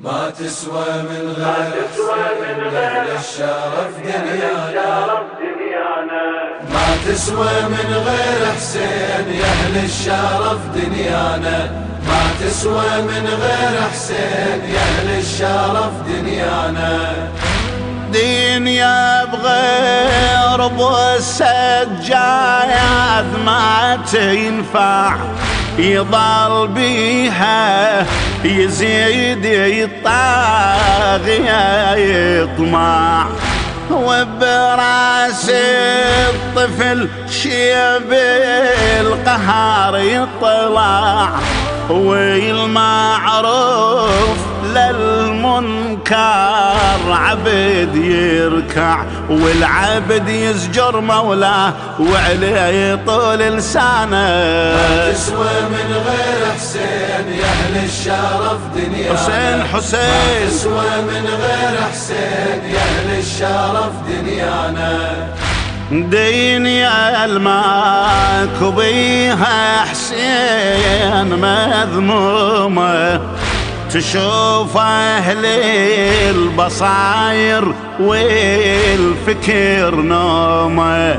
ما تسوى من غير الشرف دنيانا، ما تسوى من غير حسين يا أهل الشرف دنيانا، ما تسوى من غير حسين يا أهل الشرف دنيانا. دنيا بغير ابو السجاد ما تنفع، يضل بيها يزيد الطاغية يطمع، وبراس الطفل شيب القهر يطلع، والمعروف للمنكر عبد يركع، والعبد يزجر مولاه وعليه يطول لسانه. ما تسوى من غير حسين يا أهل الشرف دنيانا، حسين ما تسوى من غير حسين يا أهل الشرف دنيانا. دنيا الماك بيها حسين مذمومة، تشوف أهل البصاير والفكر نومه،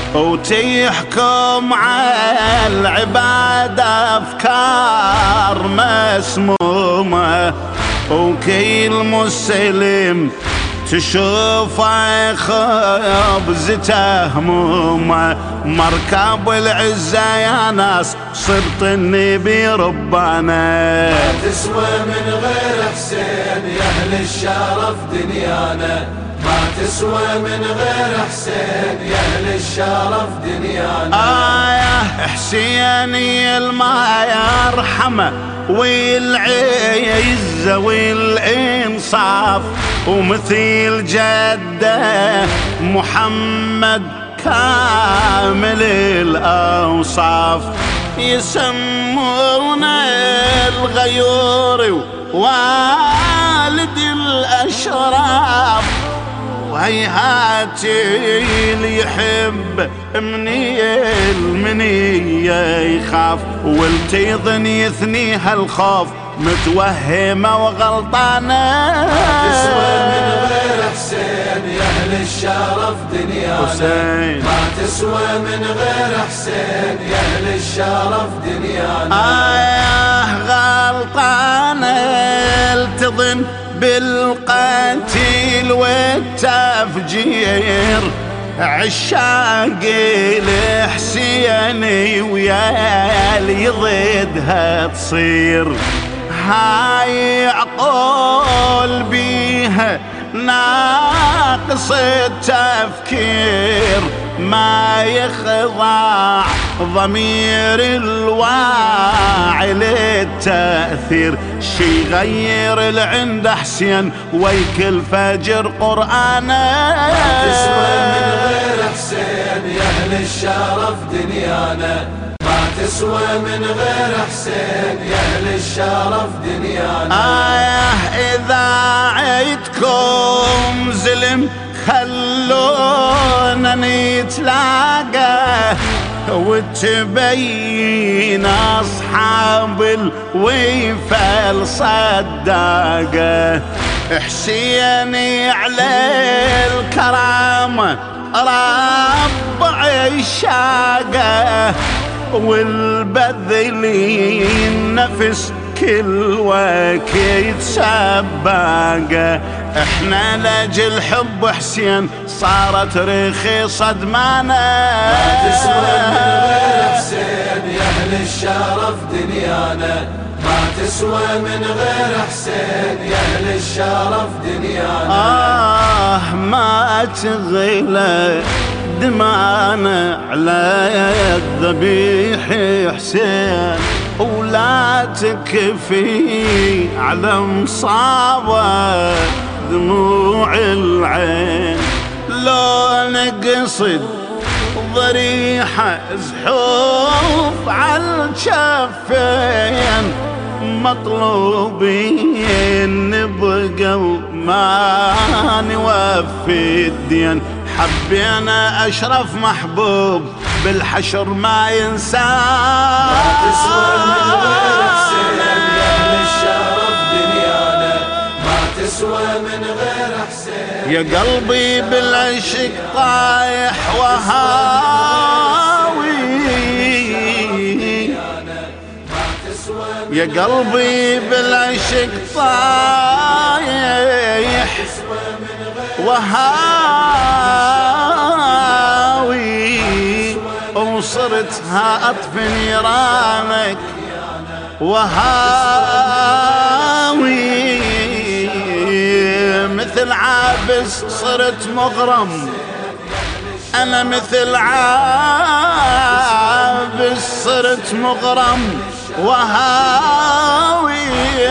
وتحكم على العباد أفكار مسمومة، وكل مسلم تشوفه خبزته همومه، مركب العزة يا ناس صرت النبي ربنا. ما تسوى من غير حسين يا أهل الشرف دنيانا، ما تسوى من غير حسين يا أهل الشرف دنيانا. يا حسيني الما يرحمه والعزة والإنصاف، ومثيل جده محمد كامل الأوصاف، يسمونه الغيور والد الأشراف، وهيهات اللي يحب المنية يخاف، والتيضن يثنيها الخوف متوهمة وغلطانة. ما تسوى من غير حسين يا أهل الشرف دنيانا، ما تسوى من غير حسين يا أهل الشرف دنيانا. غلطانة التظن بالقتل والتفجير، عشاق الحسيني ويالي ضدها تصير، هاي عقول بيها ناقص التفكير، ما يخضع ضمير الواعي للتأثير، شي غير العند حسين ويكل فجر قرآنه. ما تسوى من غير حسين يا أهل الشرف دنيانا، ما تسوى من غير حسين يا أهل الشرف دنيانا. إذا عيدكم زلم خلونا نتلاقى، وتبين أصحاب الوفا الصداقة، حسيني على الكرامة ربع الشاقة، والبذلين نفس كل وقت سباقة، احنا لاجل حب حسين صارت رخيصة دمانة. ما تسوى من غير حسين يا أهل الشرف دنيانا، ما تسوى من غير حسين يا أهل الشرف دنيانا. ما تغلى دمانا على الذبيح حسين، ولا تكفي على مصابة دموع العين، لو نقصد ضريحة زحوف عالجفين، مطلوبين نبقى وما نوفي الدين، حبينا أشرف محبوب بالحشر ما ينسى. ما تسوى من غير حسين يا أهل الشرف دنيانا، من غير حسين يا قلبي بالعشق طايح وهاوي، يا قلبي بالعشق طايح وهاوي، وصرت اطفي نيرانك وهاوي، مثل عابس صرت مغرم، انا مثل عابس صرت مغرم وهاوي،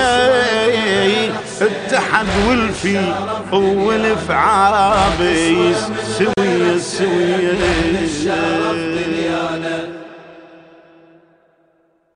اتحد والفي والف عابس سوية سوية.